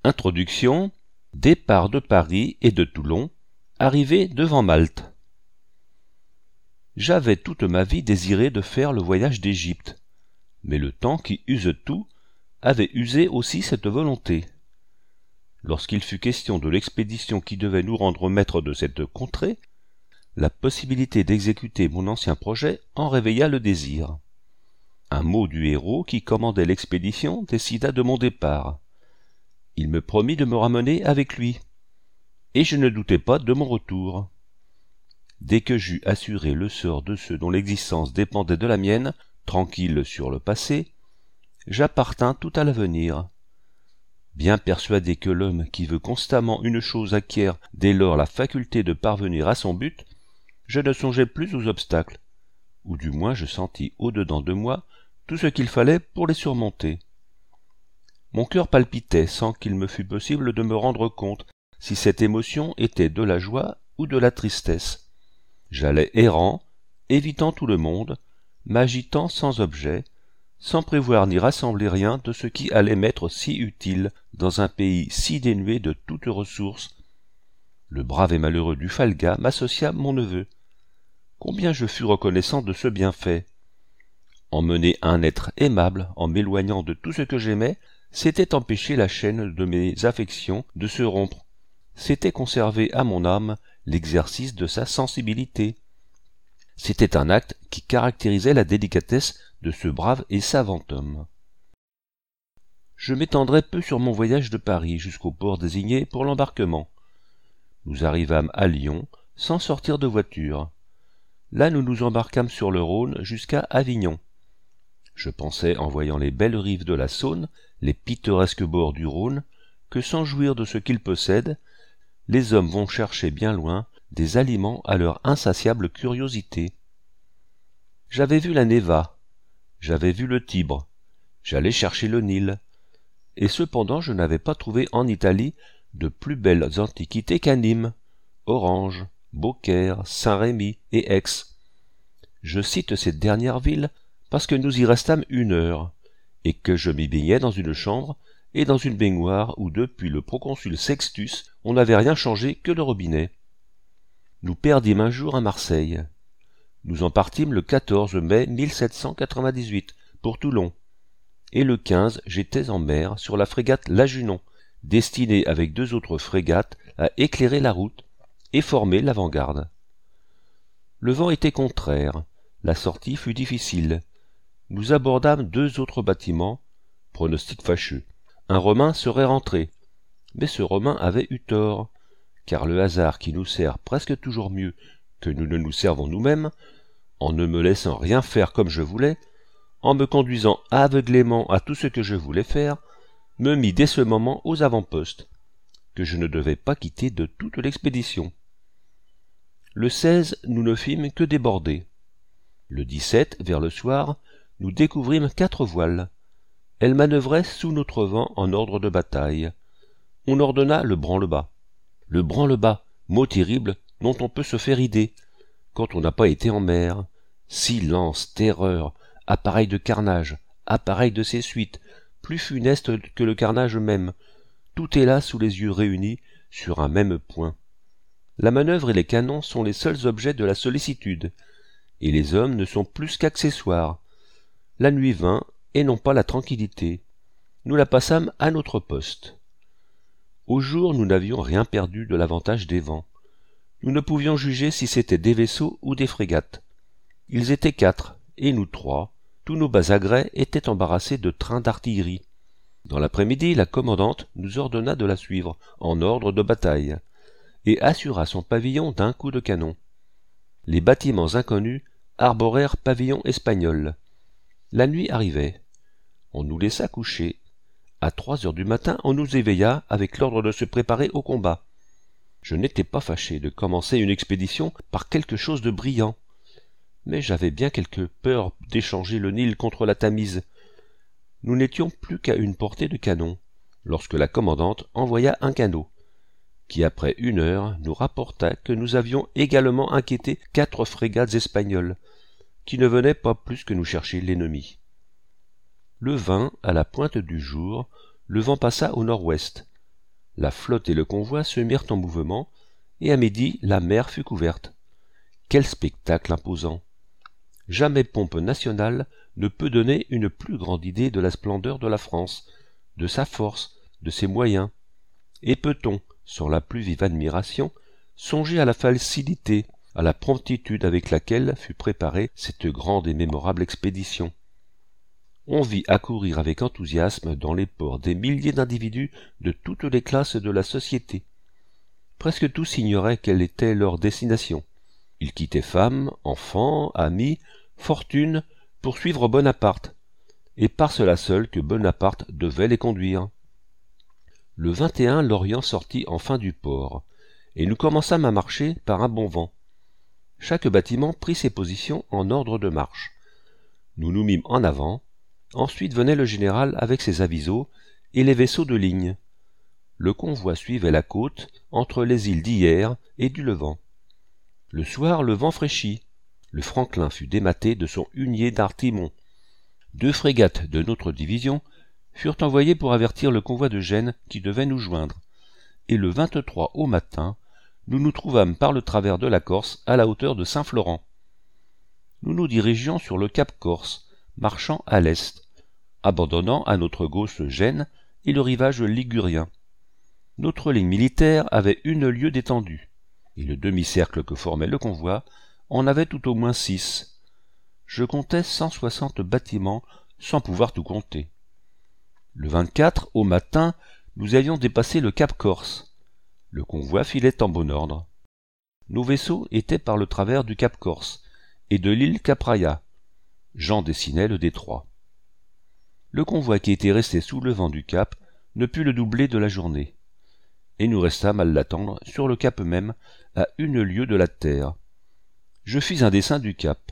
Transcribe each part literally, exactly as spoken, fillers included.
Introduction. Départ de Paris et de Toulon. Arrivée devant Malte. J'avais toute ma vie désiré de faire le voyage d'Égypte, mais le temps qui use tout avait usé aussi cette volonté. Lorsqu'il fut question de l'expédition qui devait nous rendre maîtres de cette contrée, la possibilité d'exécuter mon ancien projet en réveilla le désir. Un mot du héros qui commandait l'expédition décida de mon départ. Il me promit de me ramener avec lui, et je ne doutais pas de mon retour. Dès que j'eus assuré le sort de ceux dont l'existence dépendait de la mienne, tranquille sur le passé, j'appartins tout à l'avenir. Bien persuadé que l'homme qui veut constamment une chose acquiert dès lors la faculté de parvenir à son but, je ne songeai plus aux obstacles, ou du moins je sentis au-dedans de moi tout ce qu'il fallait pour les surmonter. Mon cœur palpitait sans qu'il me fût possible de me rendre compte si cette émotion était de la joie ou de la tristesse. J'allais errant, évitant tout le monde, m'agitant sans objet, sans prévoir ni rassembler rien de ce qui allait m'être si utile dans un pays si dénué de toute ressource. Le brave et malheureux du Falga m'associa mon neveu. Combien je fus reconnaissant de ce bienfait. Emmener un être aimable en m'éloignant de tout ce que j'aimais, c'était empêcher la chaîne de mes affections de se rompre, c'était conserver à mon âme l'exercice de sa sensibilité. C'était un acte qui caractérisait la délicatesse de ce brave et savant homme. Je m'étendrai peu sur mon voyage de Paris jusqu'au port désigné pour l'embarquement. Nous arrivâmes à Lyon sans sortir de voiture. Là nous nous embarquâmes sur le Rhône jusqu'à Avignon. Je pensais, en voyant les belles rives de la Saône, les pittoresques bords du Rhône, que sans jouir de ce qu'ils possèdent, les hommes vont chercher bien loin des aliments à leur insatiable curiosité. J'avais vu la Neva, j'avais vu le Tibre, j'allais chercher le Nil, et cependant je n'avais pas trouvé en Italie de plus belles antiquités qu'à Nîmes, Orange, Beaucaire, Saint-Rémy et Aix. Je cite cette dernière ville parce que nous y restâmes une heure, et que je m'y baignais dans une chambre et dans une baignoire où depuis le proconsul Sextus on n'avait rien changé que le robinet. Nous perdîmes un jour à Marseille. Nous en partîmes le quatorze mai mille sept cent quatre-vingt-dix-huit pour Toulon, et le quinze j'étais en mer sur la frégate La Junon, destinée avec deux autres frégates à éclairer la route et former l'avant-garde. Le vent était contraire, la sortie fut difficile. Nous abordâmes deux autres bâtiments, pronostic fâcheux. Un Romain serait rentré, mais ce Romain avait eu tort, car le hasard qui nous sert presque toujours mieux que nous ne nous servons nous-mêmes, en ne me laissant rien faire comme je voulais, en me conduisant aveuglément à tout ce que je voulais faire, me mit dès ce moment aux avant-postes, que je ne devais pas quitter de toute l'expédition. Le seize, nous ne fîmes que déborder. Le dix-sept, vers le soir, nous découvrîmes quatre voiles. Elles manœuvraient sous notre vent en ordre de bataille. On ordonna le branle-bas. Le branle-bas, mot terrible dont on peut se faire idée, quand on n'a pas été en mer. Silence, terreur, appareil de carnage, appareil de ses suites, plus funeste que le carnage même. Tout est là sous les yeux réunis, sur un même point. La manœuvre et les canons sont les seuls objets de la sollicitude, et les hommes ne sont plus qu'accessoires. La nuit vint, et non pas la tranquillité. Nous la passâmes à notre poste. Au jour, nous n'avions rien perdu de l'avantage des vents. Nous ne pouvions juger si c'était des vaisseaux ou des frégates. Ils étaient quatre, et nous trois. Tous nos bas agrès étaient embarrassés de trains d'artillerie. Dans l'après-midi, la commandante nous ordonna de la suivre, en ordre de bataille, et assura son pavillon d'un coup de canon. Les bâtiments inconnus arborèrent pavillon espagnol. La nuit arrivait. On nous laissa coucher. À trois heures du matin, on nous éveilla avec l'ordre de se préparer au combat. Je n'étais pas fâché de commencer une expédition par quelque chose de brillant, mais j'avais bien quelque peur d'échanger le Nil contre la Tamise. Nous n'étions plus qu'à une portée de canon, lorsque la commandante envoya un canot, qui après une heure nous rapporta que nous avions également inquiété quatre frégates espagnoles, qui ne venaient pas plus que nous chercher l'ennemi. Le vingt, à la pointe du jour, le vent passa au nord-ouest. La flotte et le convoi se mirent en mouvement, et à midi la mer fut couverte. Quel spectacle imposant! Jamais pompe nationale ne peut donner une plus grande idée de la splendeur de la France, de sa force, de ses moyens. Et peut-on, sans la plus vive admiration, songer à la facilité, à la promptitude avec laquelle fut préparée cette grande et mémorable expédition. On vit accourir avec enthousiasme dans les ports des milliers d'individus de toutes les classes de la société. Presque tous ignoraient quelle était leur destination. Ils quittaient femmes, enfants, amis, fortune, pour suivre Bonaparte, et par cela seul que Bonaparte devait les conduire. Le vingt et un, l'Orient sortit enfin du port, et nous commençâmes à marcher par un bon vent. Chaque bâtiment prit ses positions en ordre de marche. Nous nous mîmes en avant, ensuite venait le général avec ses avisos et les vaisseaux de ligne. Le convoi suivait la côte entre les îles d'Hyères et du Levant. Le soir, le vent fraîchit. Le Franklin fut dématé de son hunier d'artimon. Deux frégates de notre division furent envoyées pour avertir le convoi de Gênes qui devait nous joindre. Et le vingt-trois au matin, nous nous trouvâmes par le travers de la Corse à la hauteur de Saint-Florent. Nous nous dirigions sur le cap Corse, marchant à l'est, abandonnant à notre gauche Gênes et le rivage ligurien. Notre ligne militaire avait une lieue d'étendue, et le demi-cercle que formait le convoi en avait tout au moins six. Je comptais cent soixante bâtiments sans pouvoir tout compter. Le vingt-quatre, au matin, nous avions dépassé le cap Corse. Le convoi filait en bon ordre. Nos vaisseaux étaient par le travers du cap Corse et de l'île Capraia. Jean dessinait le détroit. Le convoi qui était resté sous le vent du cap ne put le doubler de la journée, et nous restâmes à l'attendre sur le cap même, à une lieue de la terre. Je fis un dessin du cap.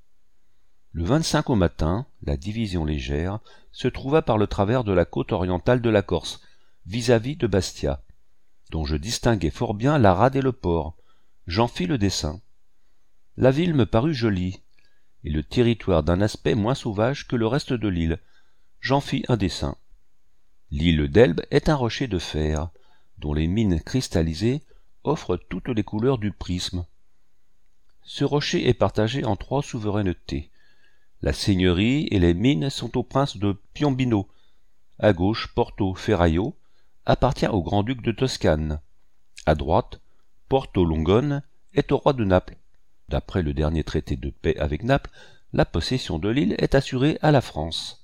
Le vingt-cinq au matin, la division légère se trouva par le travers de la côte orientale de la Corse, vis-à-vis de Bastia, dont je distinguais fort bien la rade et le port. J'en fis le dessin. La ville me parut jolie, et le territoire d'un aspect moins sauvage que le reste de l'île. J'en fis un dessin. L'île d'Elbe est un rocher de fer, dont les mines cristallisées offrent toutes les couleurs du prisme. Ce rocher est partagé en trois souverainetés. La seigneurie et les mines sont au prince de Piombino. À gauche, Porto Ferraio appartient au grand-duc de Toscane. À droite, Porto Longone est au roi de Naples. D'après le dernier traité de paix avec Naples, la possession de l'île est assurée à la France.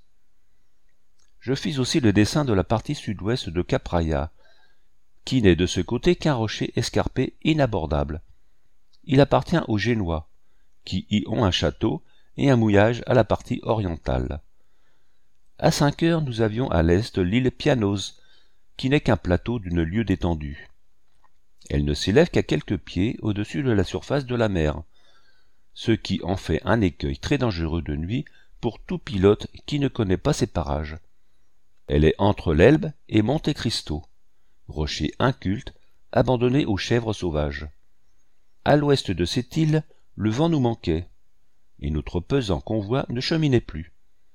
Je fis aussi le dessin de la partie sud-ouest de Capraia, qui n'est de ce côté qu'un rocher escarpé inabordable. Il appartient aux Génois, qui y ont un château et un mouillage à la partie orientale. À cinq heures, nous avions à l'est l'île Pianos, qui n'est qu'un plateau d'une lieue d'étendue. Elle ne s'élève qu'à quelques pieds au-dessus de la surface de la mer, ce qui en fait un écueil très dangereux de nuit pour tout pilote qui ne connaît pas ces parages. Elle est entre l'Elbe et Monte Cristo, rocher inculte, abandonné aux chèvres sauvages. À l'ouest de cette île, le vent nous manquait, et notre pesant convoi ne cheminait plus.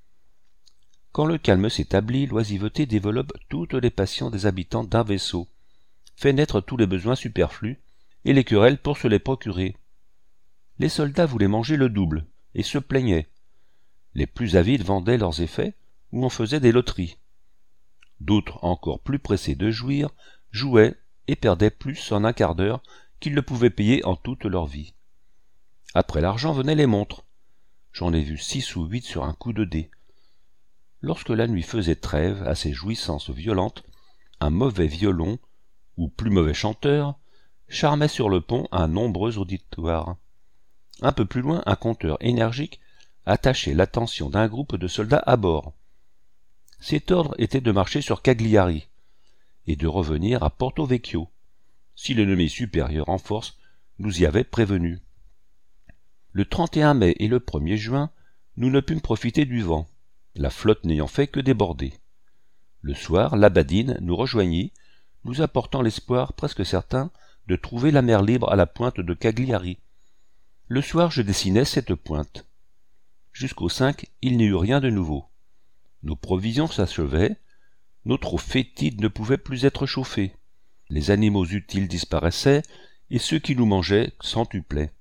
Quand le calme s'établit, l'oisiveté développe toutes les passions des habitants d'un vaisseau, fait naître tous les besoins superflus, et les querelles pour se les procurer. Les soldats voulaient manger le double, et se plaignaient. Les plus avides vendaient leurs effets, ou en faisaient des loteries. D'autres, encore plus pressés de jouir, jouaient et perdaient plus en un quart d'heure qu'ils ne pouvaient payer en toute leur vie. Après l'argent venaient les montres. J'en ai vu six ou huit sur un coup de dé. Lorsque la nuit faisait trêve à ces jouissances violentes, un mauvais violon, ou plus mauvais chanteur, charmait sur le pont un nombreux auditoire. Un peu plus loin, un conteur énergique attachait l'attention d'un groupe de soldats à bord. Cet ordre était de marcher sur Cagliari et de revenir à Porto Vecchio, si l'ennemi supérieur en force nous y avait prévenus. Le trente et un mai et le premier juin, nous ne pûmes profiter du vent, la flotte n'ayant fait que déborder. Le soir, la Badine nous rejoignit, nous apportant l'espoir presque certain de trouver la mer libre à la pointe de Cagliari. Le soir, je dessinais cette pointe. Jusqu'au cinq, il n'y eut rien de nouveau. Nos provisions s'achevaient, notre eau fétide ne pouvait plus être chauffée. Les animaux utiles disparaissaient, et ceux qui nous mangeaient centuplaient.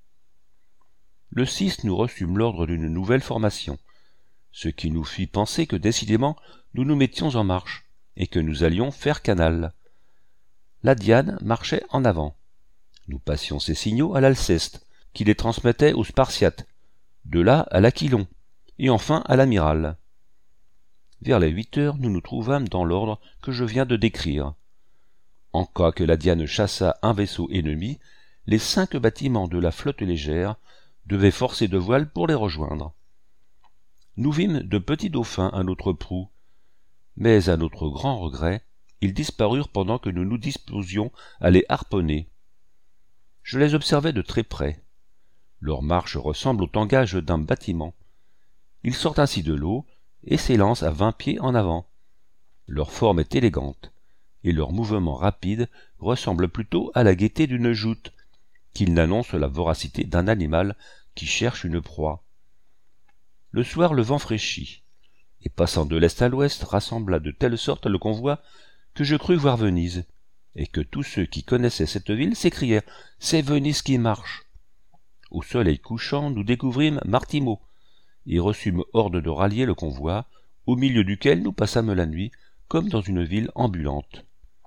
Le six, nous reçûmes l'ordre d'une nouvelle formation, ce qui nous fit penser que décidément nous nous mettions en marche, et que nous allions faire canal. La Diane marchait en avant. Nous passions ces signaux à l'Alceste, qui les transmettait aux Spartiates, de là à l'Aquilon, et enfin à l'amiral. Vers les huit heures, nous nous trouvâmes dans l'ordre que je viens de décrire. En cas que la Diane chassât un vaisseau ennemi, les cinq bâtiments de la flotte légère devaient forcer de voile pour les rejoindre. Nous vîmes de petits dauphins à notre proue, mais à notre grand regret, ils disparurent pendant que nous nous disposions à les harponner. Je les observai de très près. Leur marche ressemble au tangage d'un bâtiment. Ils sortent ainsi de l'eau et s'élancent à vingt pieds en avant. Leur forme est élégante, et leur mouvement rapide ressemble plutôt à la gaieté d'une joute, qu'il n'annonce la voracité d'un animal qui cherche une proie. Le soir, le vent fraîchit, et passant de l'est à l'ouest, rassembla de telle sorte le convoi que je crus voir Venise, et que tous ceux qui connaissaient cette ville s'écrièrent « C'est Venise qui marche !» Au soleil couchant, nous découvrîmes Martimo, et reçûmes ordre de rallier le convoi, au milieu duquel nous passâmes la nuit, comme dans une ville ambulante.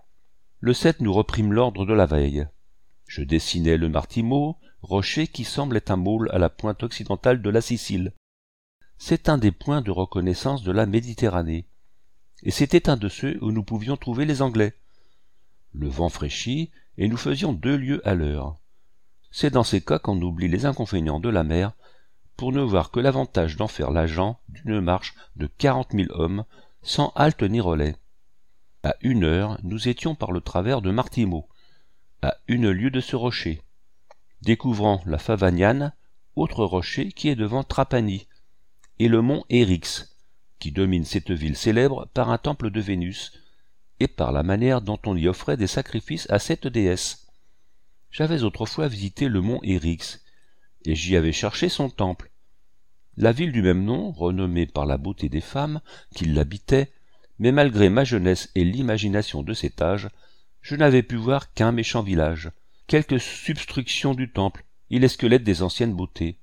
Le sept, nous reprîmes l'ordre de la veille. Je dessinai le Martimo, rocher qui semble être un môle à la pointe occidentale de la Sicile. C'est un des points de reconnaissance de la Méditerranée, et c'était un de ceux où nous pouvions trouver les Anglais. Le vent fraîchit, et nous faisions deux lieues à l'heure. C'est dans ces cas qu'on oublie les inconvénients de la mer, pour ne voir que l'avantage d'en faire l'agent d'une marche de quarante mille hommes, sans halte ni relais. À une heure, nous étions par le travers de Martimo, à une lieue de ce rocher, découvrant la Favagnane, autre rocher qui est devant Trapani, et le mont Eryx, qui domine cette ville célèbre par un temple de Vénus, et par la manière dont on y offrait des sacrifices à cette déesse. J'avais autrefois visité le mont Eryx, et j'y avais cherché son temple. La ville du même nom, renommée par la beauté des femmes qui l'habitaient, mais malgré ma jeunesse et l'imagination de cet âge, je n'avais pu voir qu'un méchant village, quelques substructions du temple et les squelettes des anciennes beautés.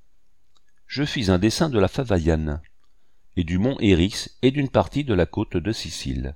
Je fis un dessin de la Favaillane, et du mont Eryx et d'une partie de la côte de Sicile.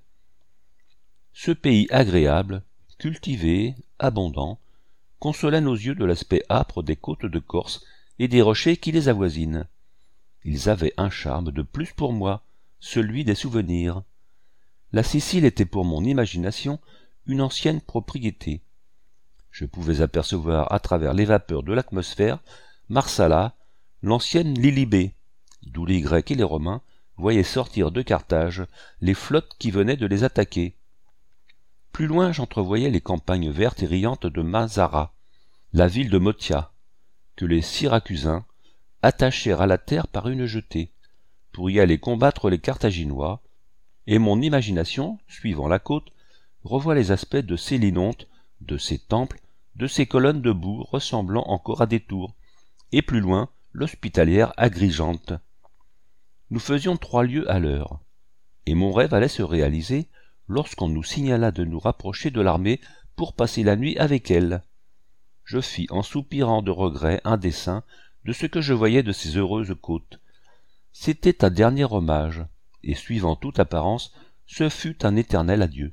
Ce pays agréable, cultivé, abondant, consolait nos yeux de l'aspect âpre des côtes de Corse et des rochers qui les avoisinent. Ils avaient un charme de plus pour moi, celui des souvenirs. La Sicile était pour mon imagination une ancienne propriété. Je pouvais apercevoir à travers les vapeurs de l'atmosphère Marsala, l'ancienne Lilybée, d'où les Grecs et les Romains voyaient sortir de Carthage les flottes qui venaient de les attaquer. Plus loin, j'entrevoyais les campagnes vertes et riantes de Mazara, la ville de Motia, que les Syracusains attachèrent à la terre par une jetée, pour y aller combattre les Carthaginois, et mon imagination, suivant la côte, revoit les aspects de ces Linontes, de ces temples, de ces colonnes debout ressemblant encore à des tours, et plus loin, l'hospitalière Agrigente. Nous faisions trois lieues à l'heure, et mon rêve allait se réaliser lorsqu'on nous signala de nous rapprocher de l'armée pour passer la nuit avec elle. Je fis en soupirant de regret un dessin de ce que je voyais de ces heureuses côtes. C'était un dernier hommage, et suivant toute apparence, ce fut un éternel adieu.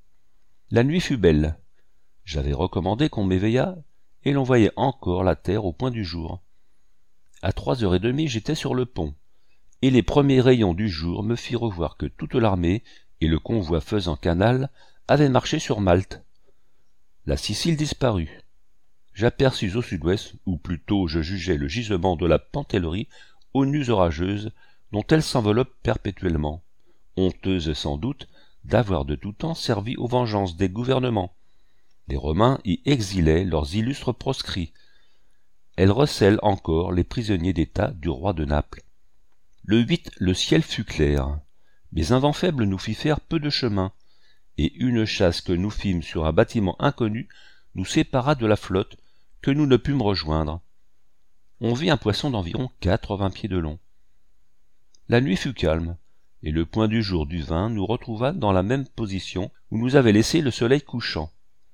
La nuit fut belle. J'avais recommandé qu'on m'éveillât, et l'on voyait encore la terre au point du jour. À trois heures et demie, j'étais sur le pont, et les premiers rayons du jour me firent revoir que toute l'armée et le convoi faisant canal avaient marché sur Malte. La Sicile disparut. J'aperçus au sud-ouest, ou plutôt je jugeais le gisement de la Pantellerie, aux nues orageuses, dont elle s'enveloppe perpétuellement, honteuse sans doute d'avoir de tout temps servi aux vengeances des gouvernements. Les Romains y exilaient leurs illustres proscrits. Elle recèle encore les prisonniers d'État du roi de Naples. Le huit, le ciel fut clair, mais un vent faible nous fit faire peu de chemin, et une chasse que nous fîmes sur un bâtiment inconnu nous sépara de la flotte, que nous ne pûmes rejoindre. On vit un poisson d'environ quatre-vingts pieds de long. La nuit fut calme, et le point du jour du vingt nous retrouva dans la même position où nous avait laissé le soleil couchant.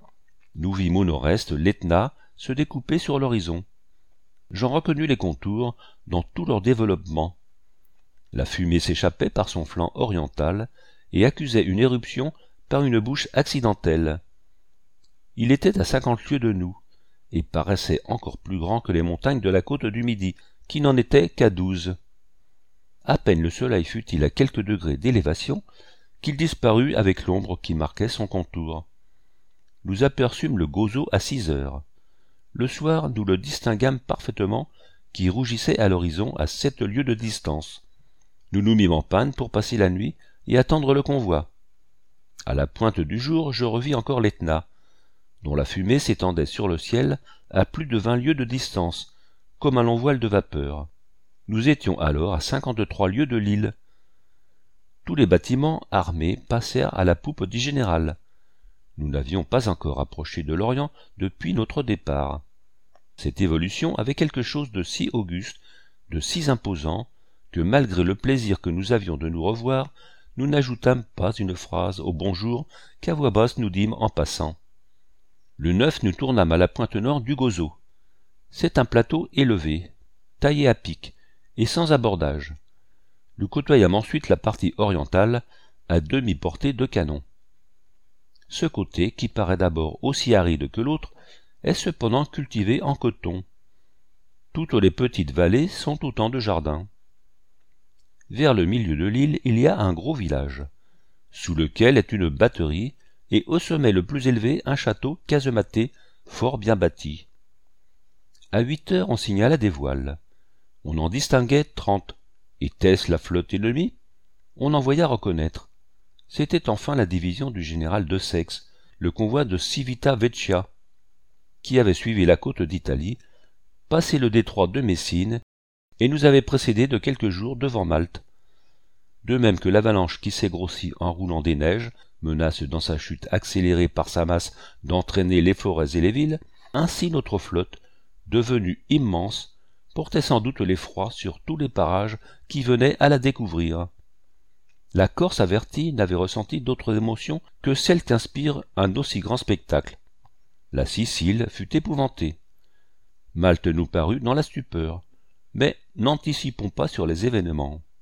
Nous vîmes au nord-est l'Etna se découper sur l'horizon. J'en reconnus les contours dans tout leur développement. La fumée s'échappait par son flanc oriental et accusait une éruption par une bouche accidentelle. Il était à cinquante lieues de nous, et paraissait encore plus grand que les montagnes de la côte du Midi, qui n'en étaient qu'à douze. À peine le soleil fut-il à quelques degrés d'élévation, qu'il disparut avec l'ombre qui marquait son contour. Nous aperçûmes le Gozo à six heures. Le soir, nous le distinguâmes parfaitement, qui rougissait à l'horizon à sept lieues de distance. Nous nous mîmes en panne pour passer la nuit et attendre le convoi. À la pointe du jour, je revis encore l'Etna, dont la fumée s'étendait sur le ciel à plus de vingt lieues de distance, comme un long voile de vapeur. Nous étions alors à cinquante-trois lieues de l'île. Tous les bâtiments armés passèrent à la poupe du général. Nous n'avions pas encore approché de l'Orient depuis notre départ. Cette évolution avait quelque chose de si auguste, de si imposant, que malgré le plaisir que nous avions de nous revoir, nous n'ajoutâmes pas une phrase au bonjour qu'à voix basse nous dîmes en passant. Le neuf, nous tournâmes à la pointe nord du Gozo. C'est un plateau élevé, taillé à pic, et sans abordage. Nous côtoyâmes ensuite la partie orientale, à demi-portée de canon. Ce côté, qui paraît d'abord aussi aride que l'autre, est cependant cultivé en coton. Toutes les petites vallées sont autant de jardins. Vers le milieu de l'île, il y a un gros village, sous lequel est une batterie, et au sommet le plus élevé un château casematé, fort bien bâti. À huit heures on signala des voiles. On en distinguait trente. Était-ce la flotte ennemie? On envoya reconnaître. C'était enfin la division du général de Saix, le convoi de Civita Vecchia, qui avait suivi la côte d'Italie, passé le détroit de Messine, et nous avait précédés de quelques jours devant Malte. De même que l'avalanche qui s'est grossie en roulant des neiges menace dans sa chute accélérée par sa masse d'entraîner les forêts et les villes, ainsi notre flotte, devenue immense, portait sans doute l'effroi sur tous les parages qui venaient à la découvrir. La Corse avertie n'avait ressenti d'autres émotions que celles qu'inspire un aussi grand spectacle. La Sicile fut épouvantée. Malte nous parut dans la stupeur. Mais n'anticipons pas sur les événements.